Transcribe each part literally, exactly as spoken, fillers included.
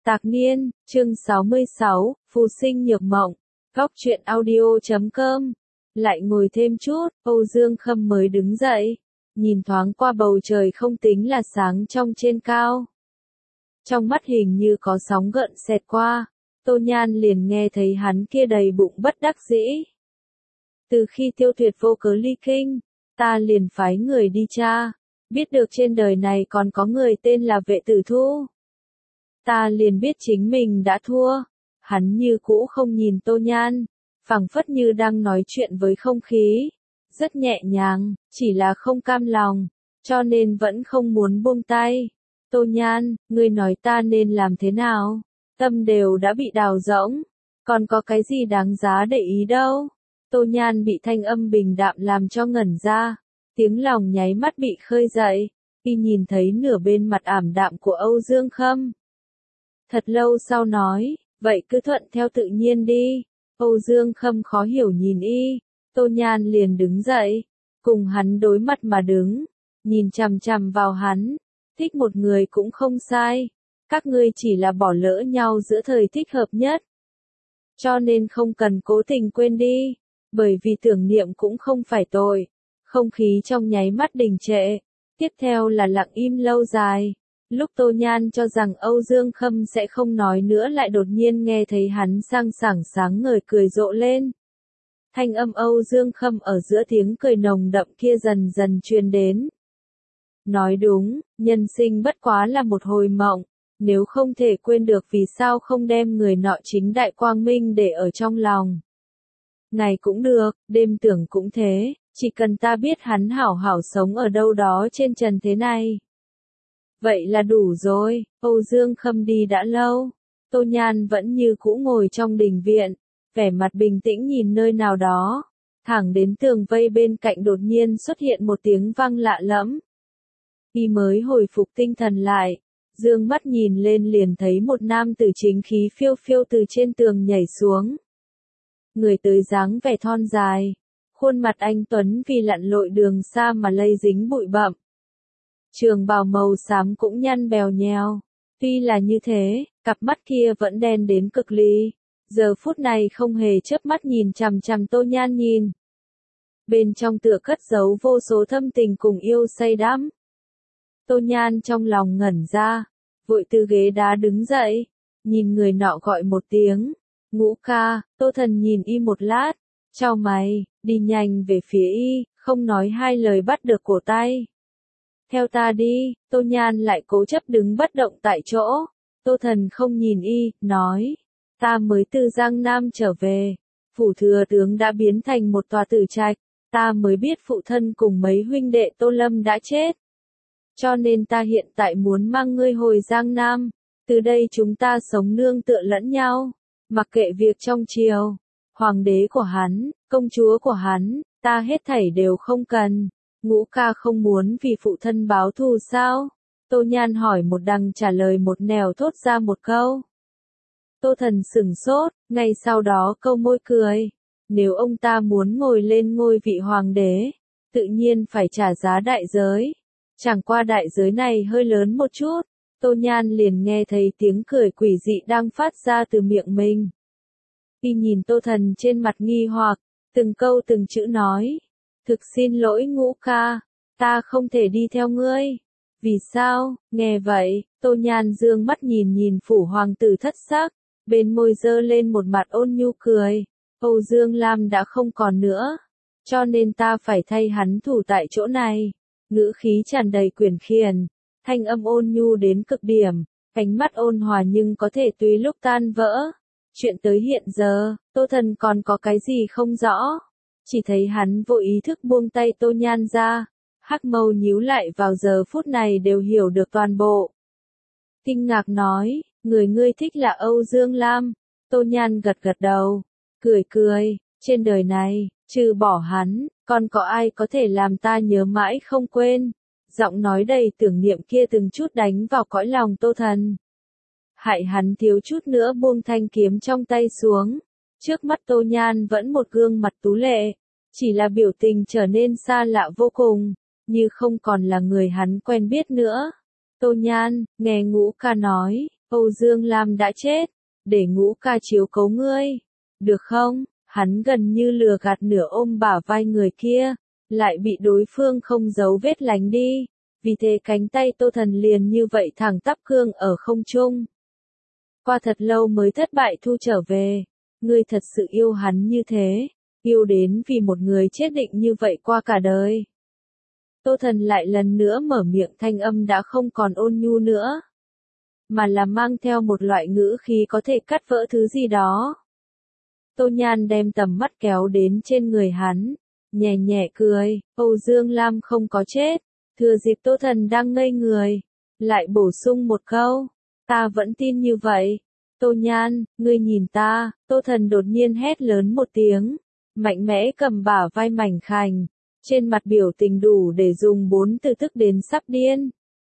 Tạc Niên, chương sáu mươi sáu, Phù sinh nhược mộng, góc truyện audio chấm com. Lại ngồi thêm chút, Âu Dương Khâm mới đứng dậy, nhìn thoáng qua bầu trời không tính là sáng trong trên cao. Trong mắt hình như có sóng gợn xẹt qua, Tô Nhan liền nghe thấy hắn kia đầy bụng bất đắc dĩ. Từ khi Tiêu Tuyệt vô cớ ly kinh, ta liền phái người đi tra, biết được trên đời này còn có người tên là Vệ Tử Thu. Ta liền biết chính mình đã thua. Hắn như cũ không nhìn Tô Nhan, phảng phất như đang nói chuyện với không khí, rất nhẹ nhàng, chỉ là không cam lòng, cho nên vẫn không muốn buông tay. Tô Nhan, ngươi nói ta nên làm thế nào? Tâm đều đã bị đào rỗng, còn có cái gì đáng giá để ý đâu? Tô Nhan bị thanh âm bình đạm làm cho ngẩn ra, tiếng lòng nháy mắt bị khơi dậy, khi nhìn thấy nửa bên mặt ảm đạm của Âu Dương Khâm. Thật lâu sau nói, vậy cứ thuận theo tự nhiên đi. Âu Dương Khâm khó hiểu nhìn y, Tô Nhan liền đứng dậy, cùng hắn đối mặt mà đứng, nhìn chằm chằm vào hắn, thích một người cũng không sai, các ngươi chỉ là bỏ lỡ nhau giữa thời thích hợp nhất. Cho nên không cần cố tình quên đi, bởi vì tưởng niệm cũng không phải tội. Không khí trong nháy mắt đình trệ, tiếp theo là lặng im lâu dài. Lúc Tô Nhan cho rằng Âu Dương Khâm sẽ không nói nữa lại đột nhiên nghe thấy hắn sang sảng sáng ngời cười rộ lên. Thanh âm Âu Dương Khâm ở giữa tiếng cười nồng đậm kia dần dần truyền đến. Nói đúng, nhân sinh bất quá là một hồi mộng, nếu không thể quên được vì sao không đem người nọ chính đại quang minh để ở trong lòng. Ngày cũng được, đêm tưởng cũng thế, chỉ cần ta biết hắn hảo hảo sống ở đâu đó trên trần thế này. Vậy là đủ rồi. Âu Dương Khâm đi đã lâu, Tô Nhan vẫn như cũ ngồi trong đình viện, vẻ mặt bình tĩnh nhìn nơi nào đó, thẳng đến tường vây bên cạnh đột nhiên xuất hiện một tiếng vang lạ lẫm. Y mới hồi phục tinh thần lại, dương mắt nhìn lên liền thấy một nam tử chính khí phiêu phiêu từ trên tường nhảy xuống. Người tới dáng vẻ thon dài, khuôn mặt anh tuấn vì lặn lội đường xa mà lây dính bụi bặm. Trường bào màu xám cũng nhăn bèo nhèo, tuy là như thế, cặp mắt kia vẫn đen đến cực lý, giờ phút này không hề chớp mắt nhìn chằm chằm Tô Nhan nhìn. Bên trong tựa cất giấu vô số thâm tình cùng yêu say đắm. Tô Nhan trong lòng ngẩn ra, vội từ ghế đá đứng dậy, nhìn người nọ gọi một tiếng, Ngũ ca. Tô Thần nhìn y một lát, chau mày, đi nhanh về phía y, không nói hai lời bắt được cổ tay. Theo ta đi. Tô Nhan lại cố chấp đứng bất động tại chỗ. Tô Thần không nhìn y, nói, ta mới từ Giang Nam trở về, phủ thừa tướng đã biến thành một tòa tử trạch, ta mới biết phụ thân cùng mấy huynh đệ Tô Lâm đã chết. Cho nên ta hiện tại muốn mang ngươi hồi Giang Nam, từ đây chúng ta sống nương tựa lẫn nhau, mặc kệ việc trong triều, hoàng đế của hắn, công chúa của hắn, ta hết thảy đều không cần. Ngũ ca không muốn vì phụ thân báo thù sao? Tô Nhan hỏi một đằng trả lời một nẻo thốt ra một câu. Tô Thần sửng sốt, ngay sau đó câu môi cười. Nếu ông ta muốn ngồi lên ngôi vị hoàng đế, tự nhiên phải trả giá đại giới. Chẳng qua đại giới này hơi lớn một chút. Tô Nhan liền nghe thấy tiếng cười quỷ dị đang phát ra từ miệng mình. Khi nhìn Tô Thần trên mặt nghi hoặc, từng câu từng chữ nói. Thực xin lỗi Ngũ ca, ta không thể đi theo ngươi. Vì sao? Nghe vậy, Tô Nhan dương mắt nhìn nhìn phủ hoàng tử thất sắc, bên môi dơ lên một mặt ôn nhu cười. Âu Dương Lam đã không còn nữa, cho nên ta phải thay hắn thủ tại chỗ này. Ngữ khí tràn đầy quyển khiển, thanh âm ôn nhu đến cực điểm, ánh mắt ôn hòa nhưng có thể tùy lúc tan vỡ. Chuyện tới hiện giờ, Tô Thần còn có cái gì không rõ? Chỉ thấy hắn vô ý thức buông tay Tô Nhan ra, hắc mâu nhíu lại vào giờ phút này đều hiểu được toàn bộ. Kinh ngạc nói, người ngươi thích là Âu Dương Lam. Tô Nhan gật gật đầu, cười cười, trên đời này, trừ bỏ hắn, còn có ai có thể làm ta nhớ mãi không quên. Giọng nói đầy tưởng niệm kia từng chút đánh vào cõi lòng Tô Thần. Hại hắn thiếu chút nữa buông thanh kiếm trong tay xuống. Trước mắt Tô Nhan vẫn một gương mặt tú lệ, chỉ là biểu tình trở nên xa lạ vô cùng, như không còn là người hắn quen biết nữa. Tô Nhan, nghe Ngũ ca nói, Âu Dương Lam đã chết, để Ngũ ca chiếu cố ngươi, được không? Hắn gần như lừa gạt nửa ôm bả vai người kia, lại bị đối phương không giấu vết lánh đi, vì thế cánh tay Tô Thần liền như vậy thẳng tắp cương ở không trung. Qua thật lâu mới thất bại thu trở về, ngươi thật sự yêu hắn như thế, yêu đến vì một người chết định như vậy qua cả đời. Tô Thần lại lần nữa mở miệng, thanh âm đã không còn ôn nhu nữa, mà là mang theo một loại ngữ khí có thể cắt vỡ thứ gì đó. Tô Nhan đem tầm mắt kéo đến trên người hắn, nhẹ nhẹ cười, Âu Dương Lam không có chết, thừa dịp Tô Thần đang ngây người, lại bổ sung một câu, ta vẫn tin như vậy. Tô Nhan, ngươi nhìn ta, Tô Thần đột nhiên hét lớn một tiếng, mạnh mẽ cầm bả vai mảnh khảnh, trên mặt biểu tình đủ để dùng bốn từ tức đến sắp điên.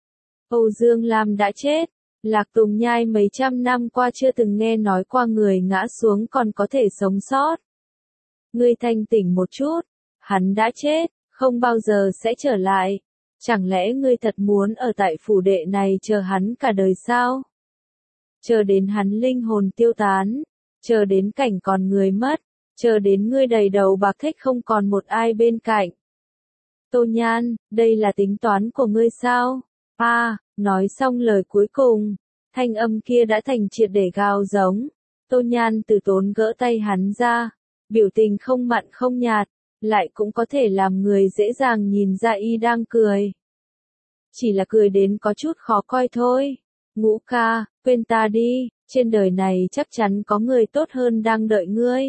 Âu Dương Lam đã chết, Lạc Tùng Nhai mấy trăm năm qua chưa từng nghe nói qua người ngã xuống còn có thể sống sót. Ngươi thanh tỉnh một chút, hắn đã chết, không bao giờ sẽ trở lại. Chẳng lẽ ngươi thật muốn ở tại phủ đệ này chờ hắn cả đời sao? Chờ đến hắn linh hồn tiêu tán, chờ đến cảnh còn người mất, chờ đến ngươi đầy đầu bạc thích không còn một ai bên cạnh. Tô Nhan, đây là tính toán của ngươi sao? A, à, nói xong lời cuối cùng, thanh âm kia đã thành triệt để gào giống. Tô Nhan từ tốn gỡ tay hắn ra, biểu tình không mặn không nhạt, lại cũng có thể làm người dễ dàng nhìn ra y đang cười. Chỉ là cười đến có chút khó coi thôi. Ngũ ca, quên ta đi, trên đời này chắc chắn có người tốt hơn đang đợi ngươi.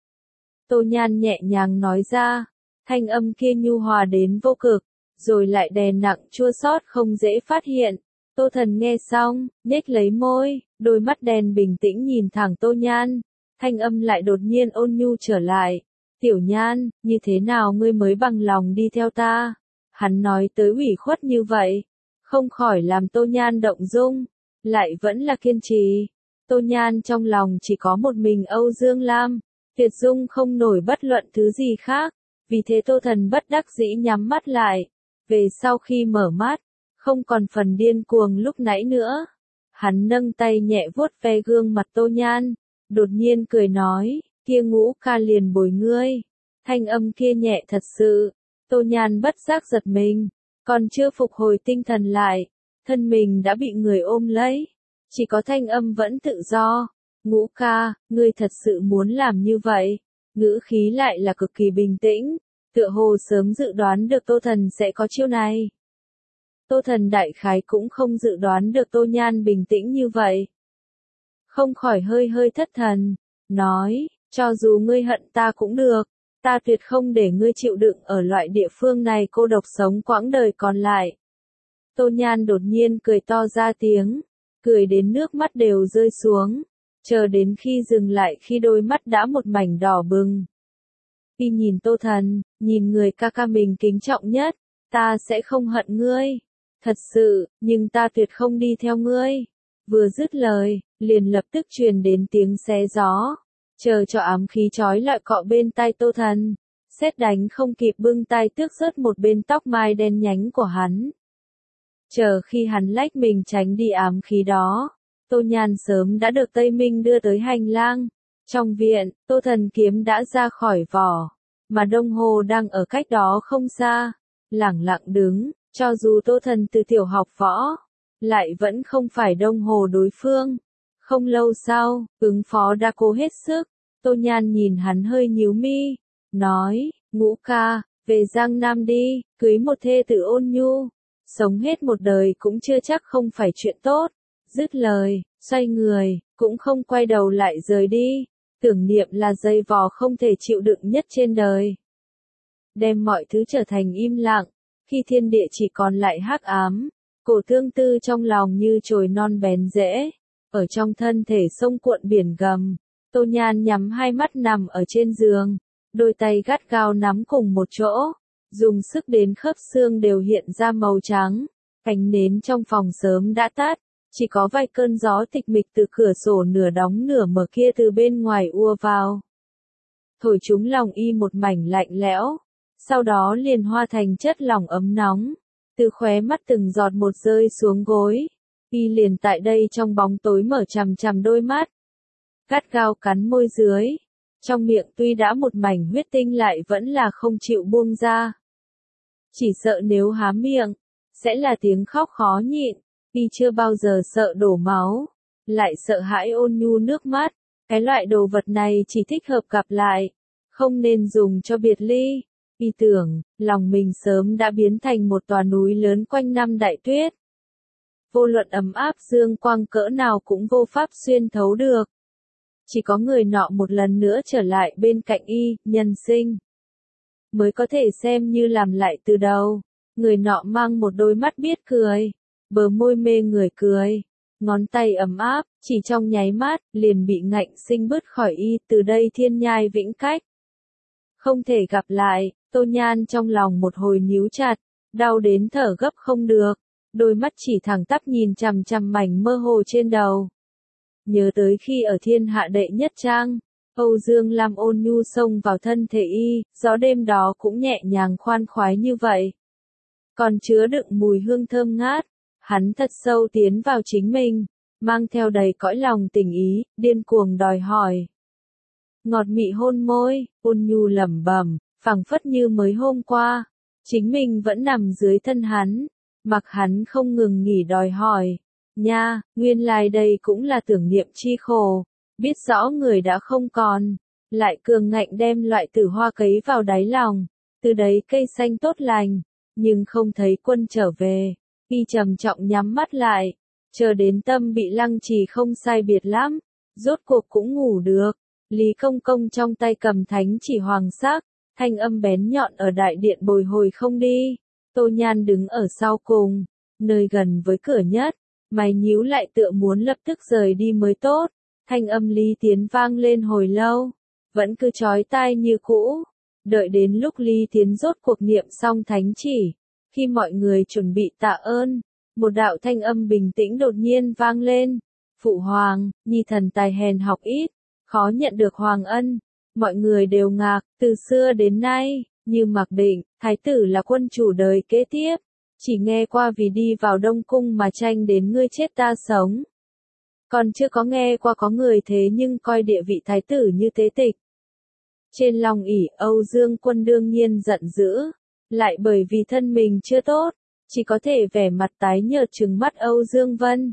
Tô Nhan nhẹ nhàng nói ra, thanh âm kia nhu hòa đến vô cực, rồi lại đè nặng chua xót không dễ phát hiện. Tô Thần nghe xong, nhếch lấy môi, đôi mắt đen bình tĩnh nhìn thẳng Tô Nhan, thanh âm lại đột nhiên ôn nhu trở lại. Tiểu Nhan, như thế nào ngươi mới bằng lòng đi theo ta? Hắn nói tới ủy khuất như vậy, không khỏi làm Tô Nhan động dung, lại vẫn là kiên trì. Tô Nhan trong lòng chỉ có một mình Âu Dương Lam, tuyệt dung không nổi bất luận thứ gì khác, vì thế Tô Thần bất đắc dĩ nhắm mắt lại. Về sau khi mở mắt, không còn phần điên cuồng lúc nãy nữa. Hắn nâng tay nhẹ vuốt ve gương mặt Tô Nhan, đột nhiên cười nói, kia Ngũ ca liền bồi ngươi. Thanh âm kia nhẹ thật sự, Tô Nhan bất giác giật mình, còn chưa phục hồi tinh thần lại, thân mình đã bị người ôm lấy, chỉ có thanh âm vẫn tự do. Ngũ ca, ngươi thật sự muốn làm như vậy? Ngữ khí lại là cực kỳ bình tĩnh, tựa hồ sớm dự đoán được Tô Thần sẽ có chiêu này. Tô Thần đại khái cũng không dự đoán được Tô Nhan bình tĩnh như vậy. Không khỏi hơi hơi thất thần, nói, cho dù ngươi hận ta cũng được, ta tuyệt không để ngươi chịu đựng ở loại địa phương này cô độc sống quãng đời còn lại. Tô Nhan đột nhiên cười to ra tiếng, cười đến nước mắt đều rơi xuống, chờ đến khi dừng lại khi đôi mắt đã một mảnh đỏ bừng. Khi nhìn Tô Thần, nhìn người ca ca mình kính trọng nhất, ta sẽ không hận ngươi. Thật sự, nhưng ta tuyệt không đi theo ngươi. Vừa dứt lời, liền lập tức truyền đến tiếng xé gió. Chờ cho ám khí chói lọi cọ bên tai Tô Thần, sét đánh không kịp bưng tay tước rớt một bên tóc mai đen nhánh của hắn. Chờ khi hắn lách mình tránh đi ám khí đó, Tô Nhan sớm đã được Tây Minh đưa tới hành lang. Trong viện, Tô Thần kiếm đã ra khỏi vỏ, mà Đông Hồ đang ở cách đó không xa, lẳng lặng đứng, cho dù Tô Thần từ tiểu học võ, lại vẫn không phải Đông Hồ đối phương. Không lâu sau, ứng phó đã cố hết sức, Tô Nhan nhìn hắn hơi nhíu mi, nói, Ngũ ca, về Giang Nam đi, cưới một thê tử ôn nhu, sống hết một đời cũng chưa chắc không phải chuyện tốt. Dứt lời, xoay người, cũng không quay đầu lại rời đi, tưởng niệm là dây vò không thể chịu đựng nhất trên đời. Đem mọi thứ trở thành im lặng, khi thiên địa chỉ còn lại hắc ám, cổ tương tư trong lòng như chồi non bén rễ, ở trong thân thể sông cuộn biển gầm. Tô Nhan nhắm hai mắt nằm ở trên giường, đôi tay gắt gao nắm cùng một chỗ, dùng sức đến khớp xương đều hiện ra màu trắng. Ánh nến trong phòng sớm đã tắt, chỉ có vài cơn gió tịch mịch từ cửa sổ nửa đóng nửa mở kia từ bên ngoài ùa vào, thổi chúng lòng y một mảnh lạnh lẽo, sau đó liền hóa thành chất lỏng ấm nóng, từ khóe mắt từng giọt một rơi xuống gối, Y liền tại đây trong bóng tối mở chằm chằm đôi mắt. Gắt gao cắn môi dưới. Trong miệng tuy đã một mảnh huyết tinh lại vẫn là không chịu buông ra. Chỉ sợ nếu há miệng, sẽ là tiếng khóc khó nhịn. Y chưa bao giờ sợ đổ máu, lại sợ hãi ôn nhu nước mắt. Cái loại đồ vật này chỉ thích hợp gặp lại, không nên dùng cho biệt ly. Y tưởng, lòng mình sớm đã biến thành một tòa núi lớn quanh năm đại tuyết. Vô luận ấm áp dương quang cỡ nào cũng vô pháp xuyên thấu được. Chỉ có người nọ một lần nữa trở lại bên cạnh y, nhân sinh, mới có thể xem như làm lại từ đầu. Người nọ mang một đôi mắt biết cười, bờ môi mê người cười, ngón tay ấm áp, chỉ trong nháy mắt, liền bị ngạnh sinh bứt khỏi y, từ đây thiên nhai vĩnh cách. Không thể gặp lại, Tô Nhan trong lòng một hồi níu chặt, đau đến thở gấp không được, đôi mắt chỉ thẳng tắp nhìn chằm chằm mảnh mơ hồ trên đầu. Nhớ tới khi ở thiên hạ đệ nhất trang, Âu Dương Lam ôn nhu xông vào thân thể y, gió đêm đó cũng nhẹ nhàng khoan khoái như vậy. Còn chứa đựng mùi hương thơm ngát, hắn thật sâu tiến vào chính mình, mang theo đầy cõi lòng tình ý, điên cuồng đòi hỏi. Ngọt mị hôn môi, ôn nhu lẩm bẩm, phảng phất như mới hôm qua, chính mình vẫn nằm dưới thân hắn, mặc hắn không ngừng nghỉ đòi hỏi. Nha, nguyên lai đây cũng là tưởng niệm chi khổ, biết rõ người đã không còn, lại cường ngạnh đem loại tử hoa cấy vào đáy lòng, từ đấy cây xanh tốt lành, nhưng không thấy quân trở về, y trầm trọng nhắm mắt lại, chờ đến tâm bị lăng trì không sai biệt lắm, rốt cuộc cũng ngủ được. Lý Công Công trong tay cầm thánh chỉ hoàng sắc, thanh âm bén nhọn ở đại điện bồi hồi không đi. Tô Nhan đứng ở sau cùng, nơi gần với cửa nhất, mày nhíu lại tựa muốn lập tức rời đi mới tốt. Thanh âm Lý Tiến vang lên hồi lâu, vẫn cứ chói tai như cũ. Đợi đến lúc Lý Tiến rốt cuộc niệm xong thánh chỉ, khi mọi người chuẩn bị tạ ơn, một đạo thanh âm bình tĩnh đột nhiên vang lên. Phụ hoàng, nhi thần tài hèn học ít, khó nhận được hoàng ân. Mọi người đều ngạc, từ xưa đến nay, như mặc định, thái tử là quân chủ đời kế tiếp. Chỉ nghe qua vì đi vào Đông Cung mà tranh đến ngươi chết ta sống. Còn chưa có nghe qua có người thế nhưng coi địa vị thái tử như tế tịch. Trên lòng ỷ, Âu Dương Quân đương nhiên giận dữ, lại bởi vì thân mình chưa tốt, chỉ có thể vẻ mặt tái nhợt trừng mắt Âu Dương Vân.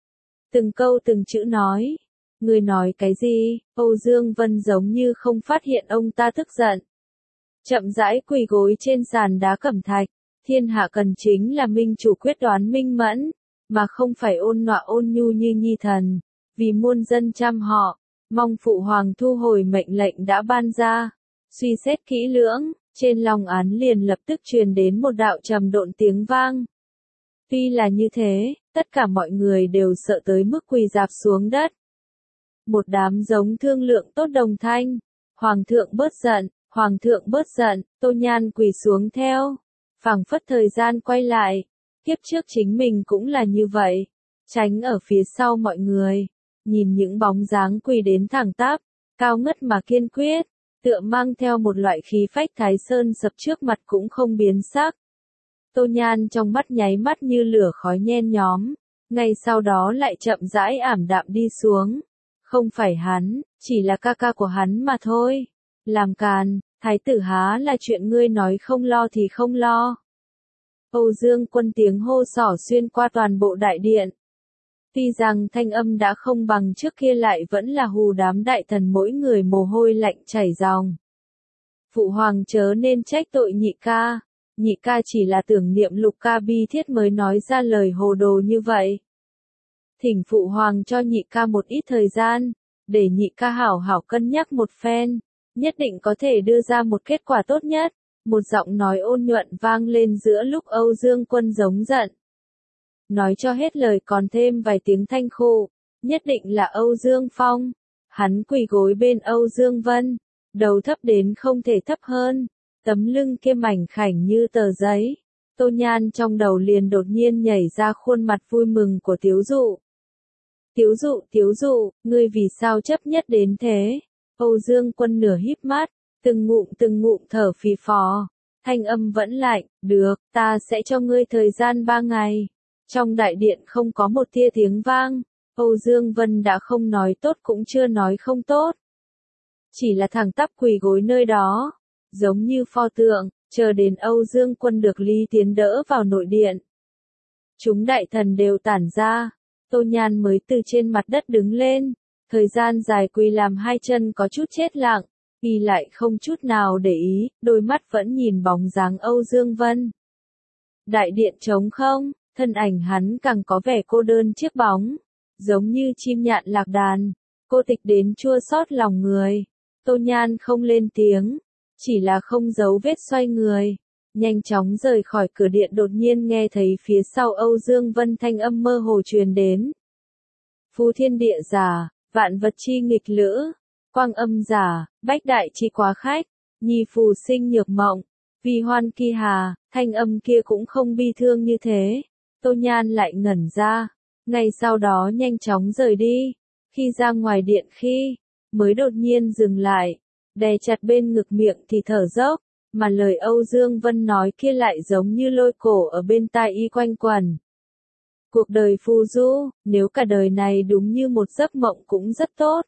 Từng câu từng chữ nói, ngươi nói cái gì? Âu Dương Vân giống như không phát hiện ông ta tức giận. Chậm rãi quỳ gối trên sàn đá cẩm thạch, thiên hạ cần chính là minh chủ quyết đoán minh mẫn, mà không phải ôn nọa ôn nhu như nhi thần, vì muôn dân chăm họ, mong phụ hoàng thu hồi mệnh lệnh đã ban ra. Suy xét kỹ lưỡng, trên lòng án liền lập tức truyền đến một đạo trầm độn tiếng vang. Tuy là như thế, tất cả mọi người đều sợ tới mức quỳ rạp xuống đất. Một đám giống thương lượng tốt đồng thanh, hoàng thượng bớt giận, hoàng thượng bớt giận, Tô Nhan quỳ xuống theo, phảng phất thời gian quay lại, kiếp trước chính mình cũng là như vậy, tránh ở phía sau mọi người, nhìn những bóng dáng quỳ đến thẳng tắp, cao ngất mà kiên quyết, tựa mang theo một loại khí phách Thái Sơn sập trước mặt cũng không biến sắc. Tô Nhan trong mắt nháy mắt như lửa khói nhen nhóm, ngay sau đó lại chậm rãi ảm đạm đi xuống. Không phải hắn, chỉ là ca ca của hắn mà thôi. Làm càn, thái tử há là chuyện ngươi nói không lo thì không lo. Âu Dương Quân tiếng hô xỏ xuyên qua toàn bộ đại điện. Tuy rằng thanh âm đã không bằng trước kia lại vẫn là hù đám đại thần mỗi người mồ hôi lạnh chảy ròng. Phụ hoàng chớ nên trách tội nhị ca, nhị ca chỉ là tưởng niệm lục ca bi thiết mới nói ra lời hồ đồ như vậy. Thỉnh phụ hoàng cho nhị ca một ít thời gian, để nhị ca hảo hảo cân nhắc một phen, nhất định có thể đưa ra một kết quả tốt nhất. Một giọng nói ôn nhuận vang lên giữa lúc Âu Dương Quân giống giận. Nói cho hết lời còn thêm vài tiếng thanh khô, nhất định là Âu Dương Phong. Hắn quỳ gối bên Âu Dương Vân, đầu thấp đến không thể thấp hơn, tấm lưng kia mảnh khảnh như tờ giấy. Tô Nhan trong đầu liền đột nhiên nhảy ra khuôn mặt vui mừng của Tiếu Dụ. Tiếu Dụ, Tiếu Dụ, ngươi vì sao chấp nhất đến thế? Âu Dương Quân nửa híp mắt, từng ngụm từng ngụm thở phì phò, thanh âm vẫn lạnh, được, ta sẽ cho ngươi thời gian ba ngày. Trong đại điện không có một tia tiếng vang, Âu Dương Vân đã không nói tốt cũng chưa nói không tốt. Chỉ là thẳng tắp quỳ gối nơi đó, giống như pho tượng, chờ đến Âu Dương Quân được Lý Tiến đỡ vào nội điện. Chúng đại thần đều tản ra, Tô Nhan mới từ trên mặt đất đứng lên, thời gian dài quỳ làm hai chân có chút chết lặng, y lại không chút nào để ý, đôi mắt vẫn nhìn bóng dáng Âu Dương Vân. Đại điện trống không, thân ảnh hắn càng có vẻ cô đơn chiếc bóng, giống như chim nhạn lạc đàn, cô tịch đến chua xót lòng người. Tô Nhan không lên tiếng, chỉ là không giấu vết xoay người, nhanh chóng rời khỏi cửa điện, đột nhiên nghe thấy phía sau Âu Dương Vân thanh âm mơ hồ truyền đến. Phù thiên địa giả, vạn vật chi nghịch lữ, quang âm giả, bách đại chi quá khách, nhi phù sinh nhược mộng, vì hoan kỳ hà, thanh âm kia cũng không bi thương như thế. Tô Nhan lại ngẩn ra, ngay sau đó nhanh chóng rời đi, khi ra ngoài điện khi, mới đột nhiên dừng lại, đè chặt bên ngực miệng thì thở dốc, mà lời Âu Dương Vân nói kia lại giống như lôi cổ ở bên tai y quanh quẩn. Cuộc đời phù du, nếu cả đời này đúng như một giấc mộng cũng rất tốt.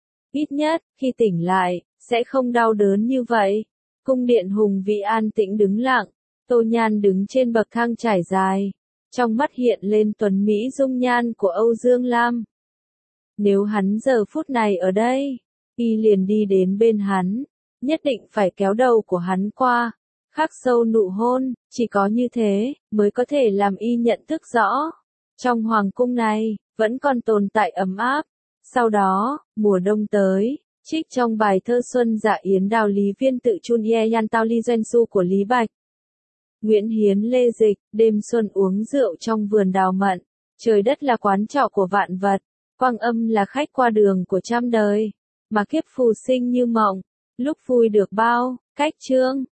Ít nhất, khi tỉnh lại, sẽ không đau đớn như vậy. Cung điện hùng vĩ an tĩnh đứng lặng, Tô Nhan đứng trên bậc thang trải dài, trong mắt hiện lên tuấn mỹ dung nhan của Âu Dương Lam. Nếu hắn giờ phút này ở đây, y liền đi đến bên hắn, nhất định phải kéo đầu của hắn qua, khắc sâu nụ hôn, chỉ có như thế, mới có thể làm y nhận thức rõ. Trong hoàng cung này, vẫn còn tồn tại ấm áp. Sau đó, mùa đông tới, trích trong bài thơ Xuân Dạ Yến Đào Lý Viên tự chun ye yan tao ly doanh su của Lý Bạch. Nguyễn Hiến Lê Dịch, đêm xuân uống rượu trong vườn đào mận, trời đất là quán trọ của vạn vật, quang âm là khách qua đường của trăm đời, mà kiếp phù sinh như mộng, lúc vui được bao, cách chương.